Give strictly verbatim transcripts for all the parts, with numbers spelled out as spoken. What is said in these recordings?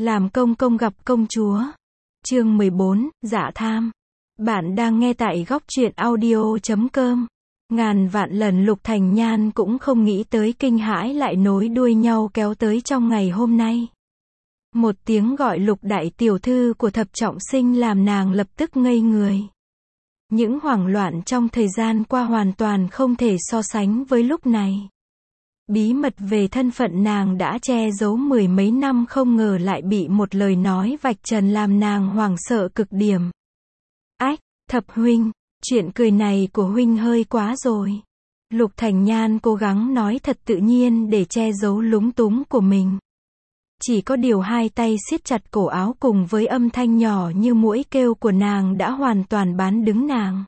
Làm công công gặp công chúa. Chương mười bốn, Dạ tham. Bạn đang nghe tại góc truyện audio chấm com. Ngàn vạn lần Lục Thành Nhan cũng không nghĩ tới kinh hãi lại nối đuôi nhau kéo tới trong ngày hôm nay. Một tiếng gọi Lục đại tiểu thư của Thập Trọng Sinh làm nàng lập tức ngây người. Những hoảng loạn trong thời gian qua hoàn toàn không thể so sánh với lúc này. Bí mật về thân phận nàng đã che giấu mười mấy năm không ngờ lại bị một lời nói vạch trần làm nàng hoảng sợ cực điểm. Ách, Thập huynh, chuyện cười này của huynh hơi quá rồi. Lục Thành Nhan cố gắng nói thật tự nhiên để che giấu lúng túng của mình. Chỉ có điều hai tay siết chặt cổ áo cùng với âm thanh nhỏ như muỗi kêu của nàng đã hoàn toàn bán đứng nàng.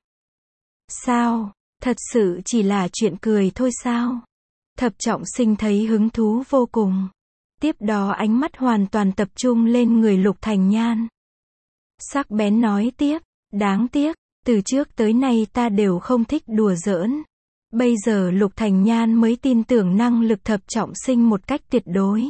Sao, thật sự chỉ là chuyện cười thôi sao? Thập Trọng Sinh thấy hứng thú vô cùng. Tiếp đó ánh mắt hoàn toàn tập trung lên người Lục Thành Nhan. Sắc bén nói tiếp, đáng tiếc, từ trước tới nay ta đều không thích đùa giỡn. Bây giờ Lục Thành Nhan mới tin tưởng năng lực Thập Trọng Sinh một cách tuyệt đối.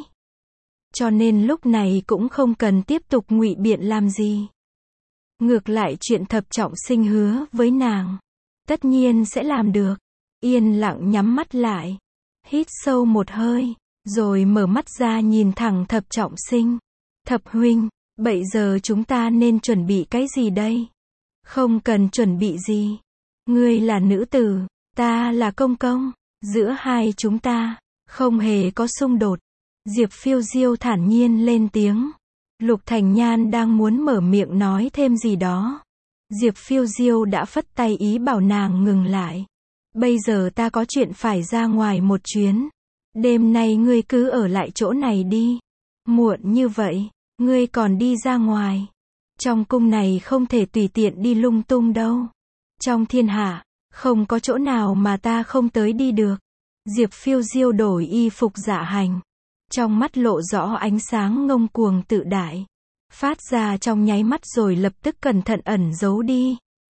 Cho nên lúc này cũng không cần tiếp tục ngụy biện làm gì. Ngược lại chuyện Thập Trọng Sinh hứa với nàng, tất nhiên sẽ làm được. Yên lặng nhắm mắt lại. Hít sâu một hơi, rồi mở mắt ra nhìn thẳng Thập Trọng Sinh. Thập huynh, bây giờ chúng ta nên chuẩn bị cái gì đây? Không cần chuẩn bị gì. Ngươi là nữ tử, ta là công công. Giữa hai chúng ta, không hề có xung đột. Diệp Phiêu Diêu thản nhiên lên tiếng. Lục Thành Nhan đang muốn mở miệng nói thêm gì đó. Diệp Phiêu Diêu đã phất tay ý bảo nàng ngừng lại. Bây giờ ta có chuyện phải ra ngoài một chuyến. Đêm nay ngươi cứ ở lại chỗ này đi. Muộn như vậy, ngươi còn đi ra ngoài. Trong cung này không thể tùy tiện đi lung tung đâu. Trong thiên hạ, không có chỗ nào mà ta không tới đi được. Diệp Phiêu Diêu đổi y phục dạ hành. Trong mắt lộ rõ ánh sáng ngông cuồng tự đại. Phát ra trong nháy mắt rồi lập tức cẩn thận ẩn giấu đi.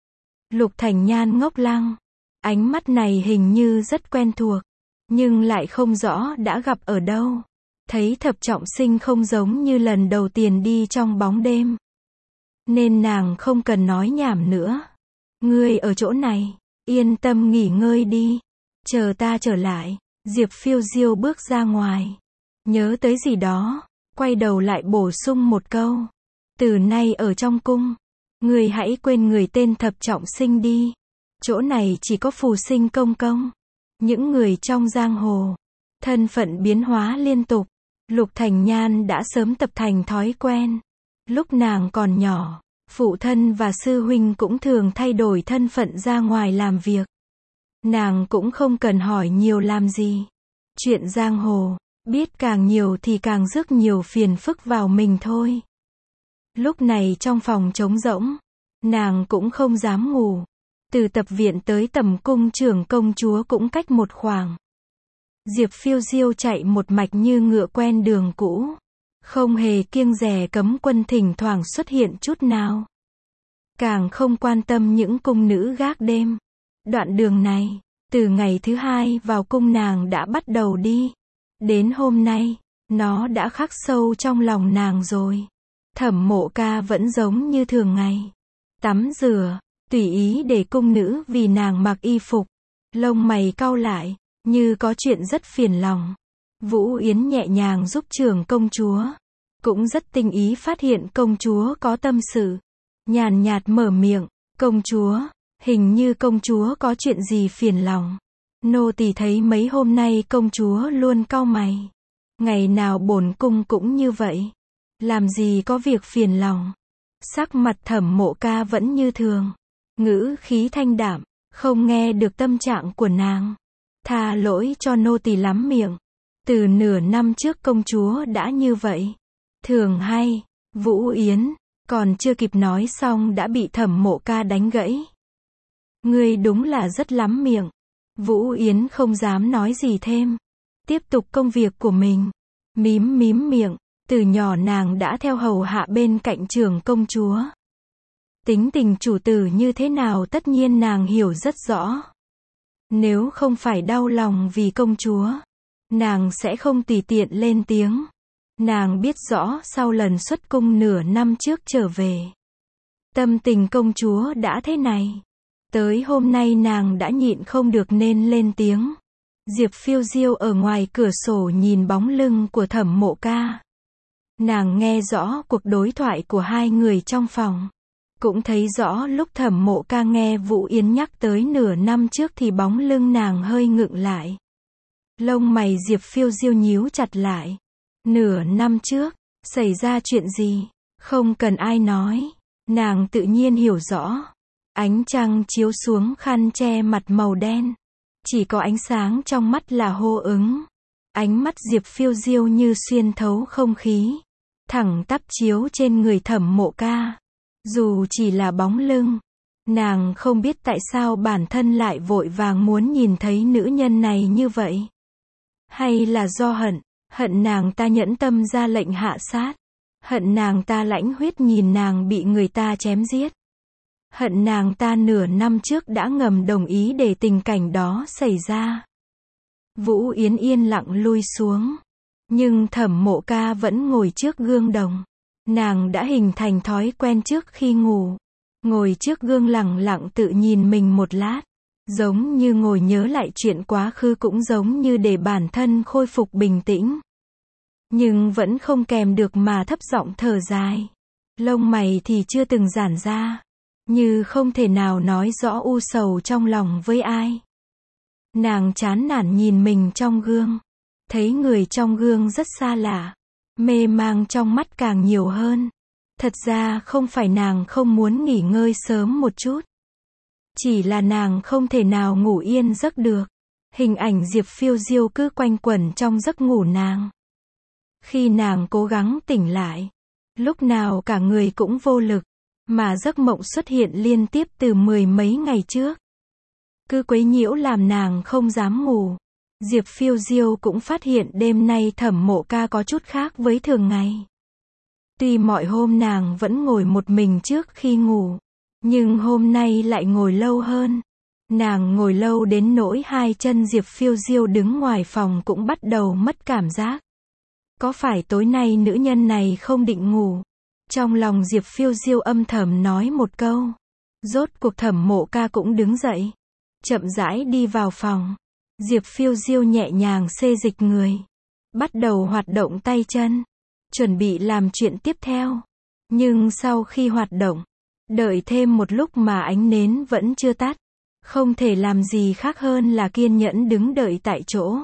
Lục Thành Nhan ngốc lăng. Ánh mắt này hình như rất quen thuộc, nhưng lại không rõ đã gặp ở đâu. Thấy Thập Trọng Sinh không giống như lần đầu tiên đi trong bóng đêm. Nên nàng không cần nói nhảm nữa. Ngươi ở chỗ này, yên tâm nghỉ ngơi đi. Chờ ta trở lại. Diệp Phiêu Diêu bước ra ngoài. Nhớ tới gì đó, quay đầu lại bổ sung một câu. Từ nay ở trong cung, ngươi hãy quên người tên Thập Trọng Sinh đi. Chỗ này chỉ có phù sinh công công. Những người trong giang hồ. Thân phận biến hóa liên tục. Lục Thành Nhan đã sớm tập thành thói quen. Lúc nàng còn nhỏ, phụ thân và sư huynh cũng thường thay đổi thân phận ra ngoài làm việc. Nàng cũng không cần hỏi nhiều làm gì. Chuyện giang hồ, biết càng nhiều thì càng rước nhiều phiền phức vào mình thôi. Lúc này trong phòng trống rỗng, nàng cũng không dám ngủ. Từ tập viện tới tầm cung trưởng công chúa cũng cách một khoảng. Diệp Phiêu Diêu chạy một mạch như ngựa quen đường cũ. Không hề kiêng dè cấm quân thỉnh thoảng xuất hiện chút nào. Càng không quan tâm những cung nữ gác đêm. Đoạn đường này, từ ngày thứ hai vào cung nàng đã bắt đầu đi. Đến hôm nay, nó đã khắc sâu trong lòng nàng rồi. Thẩm Mộ Ca vẫn giống như thường ngày. Tắm rửa. Tùy ý để cung nữ vì nàng mặc y phục. Lông mày cau lại, như có chuyện rất phiền lòng. Vũ Yến nhẹ nhàng giúp trưởng công chúa. Cũng rất tinh ý phát hiện công chúa có tâm sự. Nhàn nhạt mở miệng, công chúa, hình như công chúa có chuyện gì phiền lòng. Nô tỳ thấy mấy hôm nay công chúa luôn cau mày. Ngày nào bổn cung cũng như vậy. Làm gì có việc phiền lòng. Sắc mặt Thẩm Mộ Ca vẫn như thường. Ngữ khí thanh đạm, không nghe được tâm trạng của nàng. Tha lỗi cho nô tỳ lắm miệng. Từ nửa năm trước công chúa đã như vậy. Thường hay, Vũ Yến, còn chưa kịp nói xong đã bị Thẩm Mộ Ca đánh gãy. Ngươi đúng là rất lắm miệng. Vũ Yến không dám nói gì thêm. Tiếp tục công việc của mình. Mím mím miệng, từ nhỏ nàng đã theo hầu hạ bên cạnh trưởng công chúa. Tính tình chủ tử như thế nào tất nhiên nàng hiểu rất rõ. Nếu không phải đau lòng vì công chúa, nàng sẽ không tùy tiện lên tiếng. Nàng biết rõ sau lần xuất cung nửa năm trước trở về, tâm tình công chúa đã thế này. Tới hôm nay nàng đã nhịn không được nên lên tiếng. Diệp Phiêu Diêu ở ngoài cửa sổ nhìn bóng lưng của Thẩm Mộ Ca. Nàng nghe rõ cuộc đối thoại của hai người trong phòng. Cũng thấy rõ lúc Thẩm Mộ Ca nghe Vũ Yến nhắc tới nửa năm trước thì bóng lưng nàng hơi ngượng lại. Lông mày Diệp Phiêu Diêu nhíu chặt lại. Nửa năm trước, xảy ra chuyện gì? Không cần ai nói. Nàng tự nhiên hiểu rõ. Ánh trăng chiếu xuống khăn che mặt màu đen. Chỉ có ánh sáng trong mắt là hô ứng. Ánh mắt Diệp Phiêu Diêu như xuyên thấu không khí. Thẳng tắp chiếu trên người Thẩm Mộ Ca. Dù chỉ là bóng lưng. Nàng không biết tại sao bản thân lại vội vàng muốn nhìn thấy nữ nhân này như vậy. Hay là do hận. Hận nàng ta nhẫn tâm ra lệnh hạ sát. Hận nàng ta lãnh huyết nhìn nàng bị người ta chém giết. Hận nàng ta nửa năm trước đã ngầm đồng ý để tình cảnh đó xảy ra. Vũ Yến yên lặng lui xuống. Nhưng Thẩm Mộ Ca vẫn ngồi trước gương đồng. Nàng đã hình thành thói quen trước khi ngủ. Ngồi trước gương lặng lặng tự nhìn mình một lát. Giống như ngồi nhớ lại chuyện quá khứ, cũng giống như để bản thân khôi phục bình tĩnh. Nhưng vẫn không kèm được mà thấp giọng thở dài. Lông mày thì chưa từng giãn ra. Như không thể nào nói rõ u sầu trong lòng với ai. Nàng chán nản nhìn mình trong gương. Thấy người trong gương rất xa lạ. Mê mang trong mắt càng nhiều hơn. Thật ra không phải nàng không muốn nghỉ ngơi sớm một chút. Chỉ là nàng không thể nào ngủ yên giấc được. Hình ảnh Diệp Phiêu Diêu cứ quanh quẩn trong giấc ngủ nàng. Khi nàng cố gắng tỉnh lại, lúc nào cả người cũng vô lực. Mà giấc mộng xuất hiện liên tiếp từ mười mấy ngày trước. Cứ quấy nhiễu làm nàng không dám ngủ. Diệp Phiêu Diêu cũng phát hiện đêm nay Thẩm Mộ Ca có chút khác với thường ngày. Tuy mọi hôm nàng vẫn ngồi một mình trước khi ngủ, nhưng hôm nay lại ngồi lâu hơn. Nàng ngồi lâu đến nỗi hai chân Diệp Phiêu Diêu đứng ngoài phòng cũng bắt đầu mất cảm giác. Có phải tối nay nữ nhân này không định ngủ? Trong lòng Diệp Phiêu Diêu âm thầm nói một câu. Rốt cuộc Thẩm Mộ Ca cũng đứng dậy. Chậm rãi đi vào phòng. Diệp Phiêu Diêu nhẹ nhàng xê dịch người. Bắt đầu hoạt động tay chân. Chuẩn bị làm chuyện tiếp theo. Nhưng sau khi hoạt động, đợi thêm một lúc mà ánh nến vẫn chưa tắt. Không thể làm gì khác hơn là kiên nhẫn đứng đợi tại chỗ.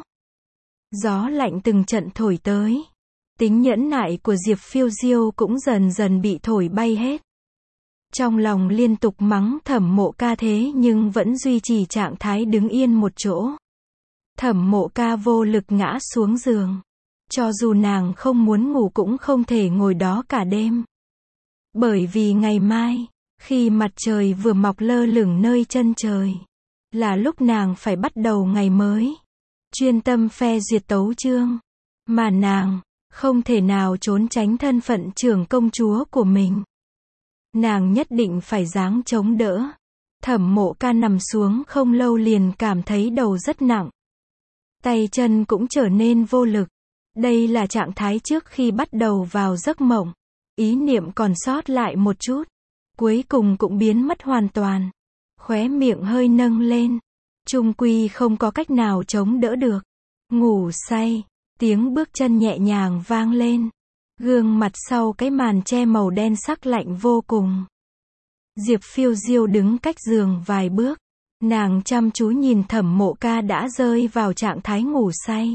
Gió lạnh từng trận thổi tới. Tính nhẫn nại của Diệp Phiêu Diêu cũng dần dần bị thổi bay hết. Trong lòng liên tục mắng Thẩm Mộ Ca thế nhưng vẫn duy trì trạng thái đứng yên một chỗ. Thẩm Mộ Ca vô lực ngã xuống giường. Cho dù nàng không muốn ngủ cũng không thể ngồi đó cả đêm. Bởi vì ngày mai, khi mặt trời vừa mọc lơ lửng nơi chân trời, là lúc nàng phải bắt đầu ngày mới. Chuyên tâm phê duyệt tấu chương. Mà nàng không thể nào trốn tránh thân phận trưởng công chúa của mình. Nàng nhất định phải giáng chống đỡ. Thẩm Mộ Ca nằm xuống không lâu liền cảm thấy đầu rất nặng. Tay chân cũng trở nên vô lực. Đây là trạng thái trước khi bắt đầu vào giấc mộng. Ý niệm còn sót lại một chút. Cuối cùng cũng biến mất hoàn toàn. Khóe miệng hơi nâng lên. Chung quy không có cách nào chống đỡ được. Ngủ say. Tiếng bước chân nhẹ nhàng vang lên. Gương mặt sau cái màn che màu đen sắc lạnh vô cùng. Diệp Phiêu Diêu đứng cách giường vài bước. Nàng chăm chú nhìn Thẩm Mộ Ca đã rơi vào trạng thái ngủ say.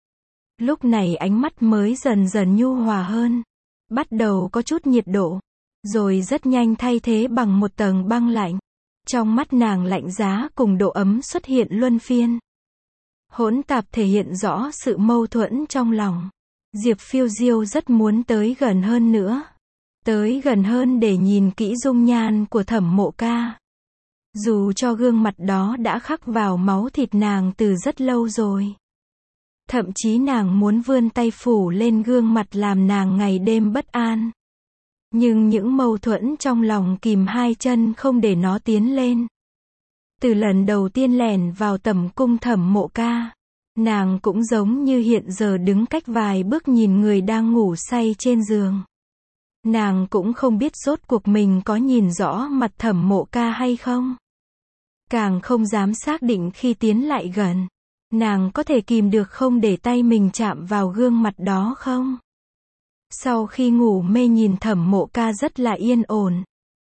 Lúc này ánh mắt mới dần dần nhu hòa hơn. Bắt đầu có chút nhiệt độ. Rồi rất nhanh thay thế bằng một tầng băng lạnh. Trong mắt nàng lạnh giá cùng độ ấm xuất hiện luân phiên. Hỗn tạp thể hiện rõ sự mâu thuẫn trong lòng. Diệp Phiêu Diêu rất muốn tới gần hơn nữa. Tới gần hơn để nhìn kỹ dung nhan của Thẩm Mộ Ca. Dù cho gương mặt đó đã khắc vào máu thịt nàng từ rất lâu rồi. Thậm chí nàng muốn vươn tay phủ lên gương mặt làm nàng ngày đêm bất an. Nhưng những mâu thuẫn trong lòng kìm hai chân không để nó tiến lên. Từ lần đầu tiên lẻn vào tẩm cung Thẩm Mộ Ca, Nàng cũng giống như hiện giờ đứng cách vài bước nhìn người đang ngủ say trên giường. Nàng cũng không biết rốt cuộc mình có nhìn rõ mặt Thẩm Mộ Ca hay không. Càng không dám xác định khi tiến lại gần. Nàng có thể kìm được không để tay mình chạm vào gương mặt đó không? Sau khi ngủ mê nhìn Thẩm Mộ Ca rất là yên ổn.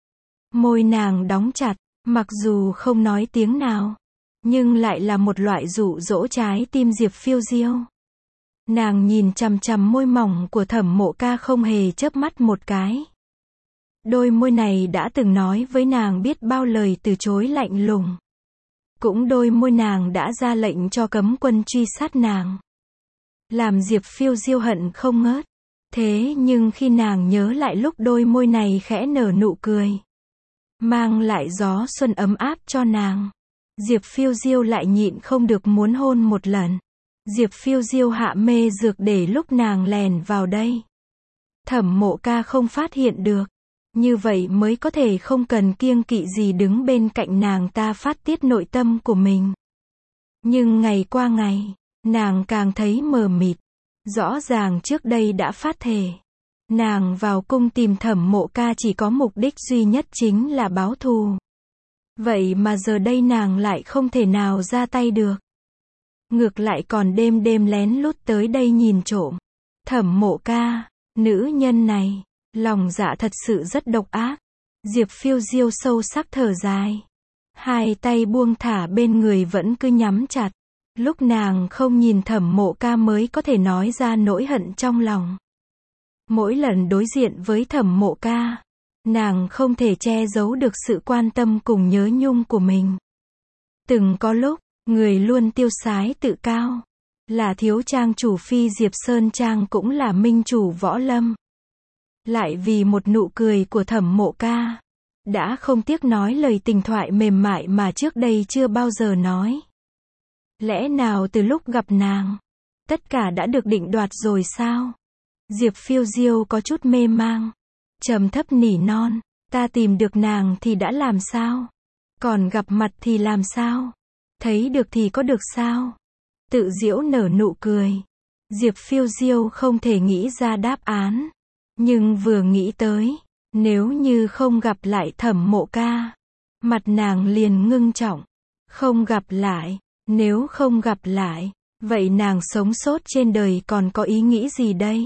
Môi nàng đóng chặt, mặc dù không nói tiếng nào, nhưng lại là một loại dụ dỗ trái tim Diệp Phiêu Diêu. Nàng nhìn chằm chằm môi mỏng của Thẩm Mộ Ca không hề chớp mắt một cái. Đôi môi này đã từng nói với nàng biết bao lời từ chối lạnh lùng. Cũng đôi môi nàng đã ra lệnh cho cấm quân truy sát nàng. Làm Diệp Phiêu Diêu hận không ngớt. Thế nhưng khi nàng nhớ lại lúc đôi môi này khẽ nở nụ cười, mang lại gió xuân ấm áp cho nàng, Diệp Phiêu Diêu lại nhịn không được muốn hôn một lần. Diệp Phiêu Diêu hạ mê dược để lúc nàng lèn vào đây, Thẩm Mộ Ca không phát hiện được. Như vậy mới có thể không cần kiêng kỵ gì đứng bên cạnh nàng ta phát tiết nội tâm của mình. Nhưng ngày qua ngày, nàng càng thấy mờ mịt. Rõ ràng trước đây đã phát thề. Nàng vào cung tìm Thẩm Mộ Ca chỉ có mục đích duy nhất chính là báo thù. Vậy mà giờ đây nàng lại không thể nào ra tay được. Ngược lại còn đêm đêm lén lút tới đây nhìn trộm. Thẩm Mộ Ca, nữ nhân này, lòng dạ thật sự rất độc ác. Diệp Phiêu Diêu sâu sắc thở dài. Hai tay buông thả bên người vẫn cứ nhắm chặt. Lúc nàng không nhìn Thẩm Mộ Ca mới có thể nói ra nỗi hận trong lòng. Mỗi lần đối diện với Thẩm Mộ Ca, nàng không thể che giấu được sự quan tâm cùng nhớ nhung của mình. Từng có lúc, người luôn tiêu sái tự cao. Là thiếu trang chủ phi Diệp Sơn Trang cũng là minh chủ võ lâm. Lại vì một nụ cười của Thẩm Mộ Ca, đã không tiếc nói lời tình thoại mềm mại mà trước đây chưa bao giờ nói. Lẽ nào từ lúc gặp nàng, tất cả đã được định đoạt rồi sao? Diệp Phiêu Diêu có chút mê mang, trầm thấp nỉ non, ta tìm được nàng thì đã làm sao? Còn gặp mặt thì làm sao? Thấy được thì có được sao? Tự giễu nở nụ cười. Diệp Phiêu Diêu không thể nghĩ ra đáp án, nhưng vừa nghĩ tới, nếu như không gặp lại Thẩm Mộ Ca, mặt nàng liền ngưng trọng. Không gặp lại. Nếu không gặp lại, vậy nàng sống sót trên đời còn có ý nghĩ gì đây?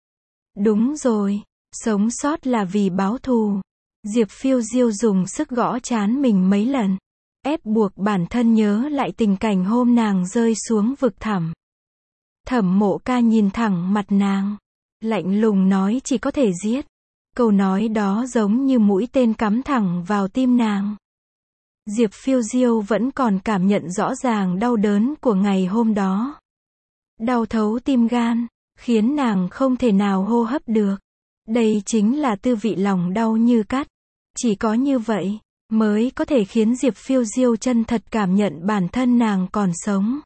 Đúng rồi, sống sót là vì báo thù. Diệp Phiêu Diêu dùng sức gõ trán mình mấy lần, ép buộc bản thân nhớ lại tình cảnh hôm nàng rơi xuống vực thẳm. Thẩm Mộ Ca nhìn thẳng mặt nàng, lạnh lùng nói chỉ có thể giết. Câu nói đó giống như mũi tên cắm thẳng vào tim nàng. Diệp Phiêu Diêu vẫn còn cảm nhận rõ ràng đau đớn của ngày hôm đó. Đau thấu tim gan, khiến nàng không thể nào hô hấp được. Đây chính là tư vị lòng đau như cắt. Chỉ có như vậy, mới có thể khiến Diệp Phiêu Diêu chân thật cảm nhận bản thân nàng còn sống.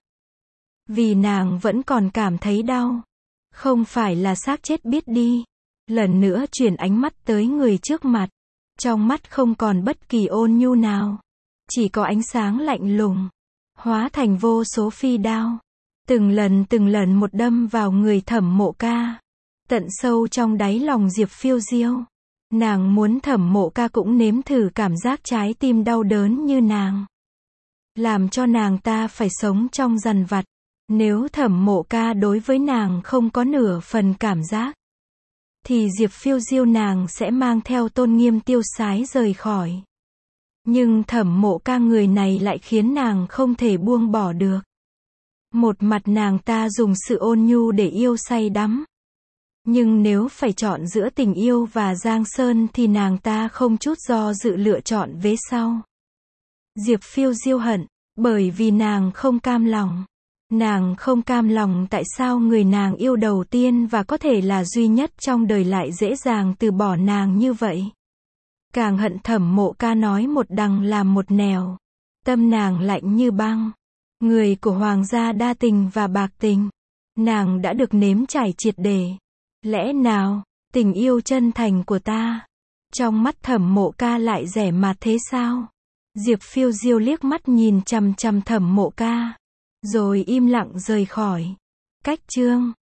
Vì nàng vẫn còn cảm thấy đau. Không phải là xác chết biết đi. Lần nữa chuyển ánh mắt tới người trước mặt. Trong mắt không còn bất kỳ ôn nhu nào. Chỉ có ánh sáng lạnh lùng, hóa thành vô số phi đao. Từng lần từng lần một đâm vào người Thẩm Mộ Ca. Tận sâu trong đáy lòng Diệp Phiêu Diêu. Nàng muốn Thẩm Mộ Ca cũng nếm thử cảm giác trái tim đau đớn như nàng. Làm cho nàng ta phải sống trong dằn vặt. Nếu Thẩm Mộ Ca đối với nàng không có nửa phần cảm giác, thì Diệp Phiêu Diêu nàng sẽ mang theo tôn nghiêm tiêu sái rời khỏi. Nhưng Thẩm Mộ Ca người này lại khiến nàng không thể buông bỏ được. Một mặt nàng ta dùng sự ôn nhu để yêu say đắm. Nhưng nếu phải chọn giữa tình yêu và Giang Sơn thì nàng ta không chút do dự lựa chọn vế sau. Diệp Phiêu Diêu hận, bởi vì nàng không cam lòng. Nàng không cam lòng tại sao người nàng yêu đầu tiên và có thể là duy nhất trong đời lại dễ dàng từ bỏ nàng như vậy. Càng hận Thẩm Mộ Ca nói một đằng làm một nẻo. Tâm nàng lạnh như băng. Người của hoàng gia đa tình và bạc tình, nàng đã được nếm trải triệt để. Lẽ nào, tình yêu chân thành của ta, trong mắt Thẩm Mộ Ca lại rẻ mạt thế sao? Diệp Phiêu Diêu liếc mắt nhìn chằm chằm Thẩm Mộ Ca. rồi im lặng rời khỏi. Cách chương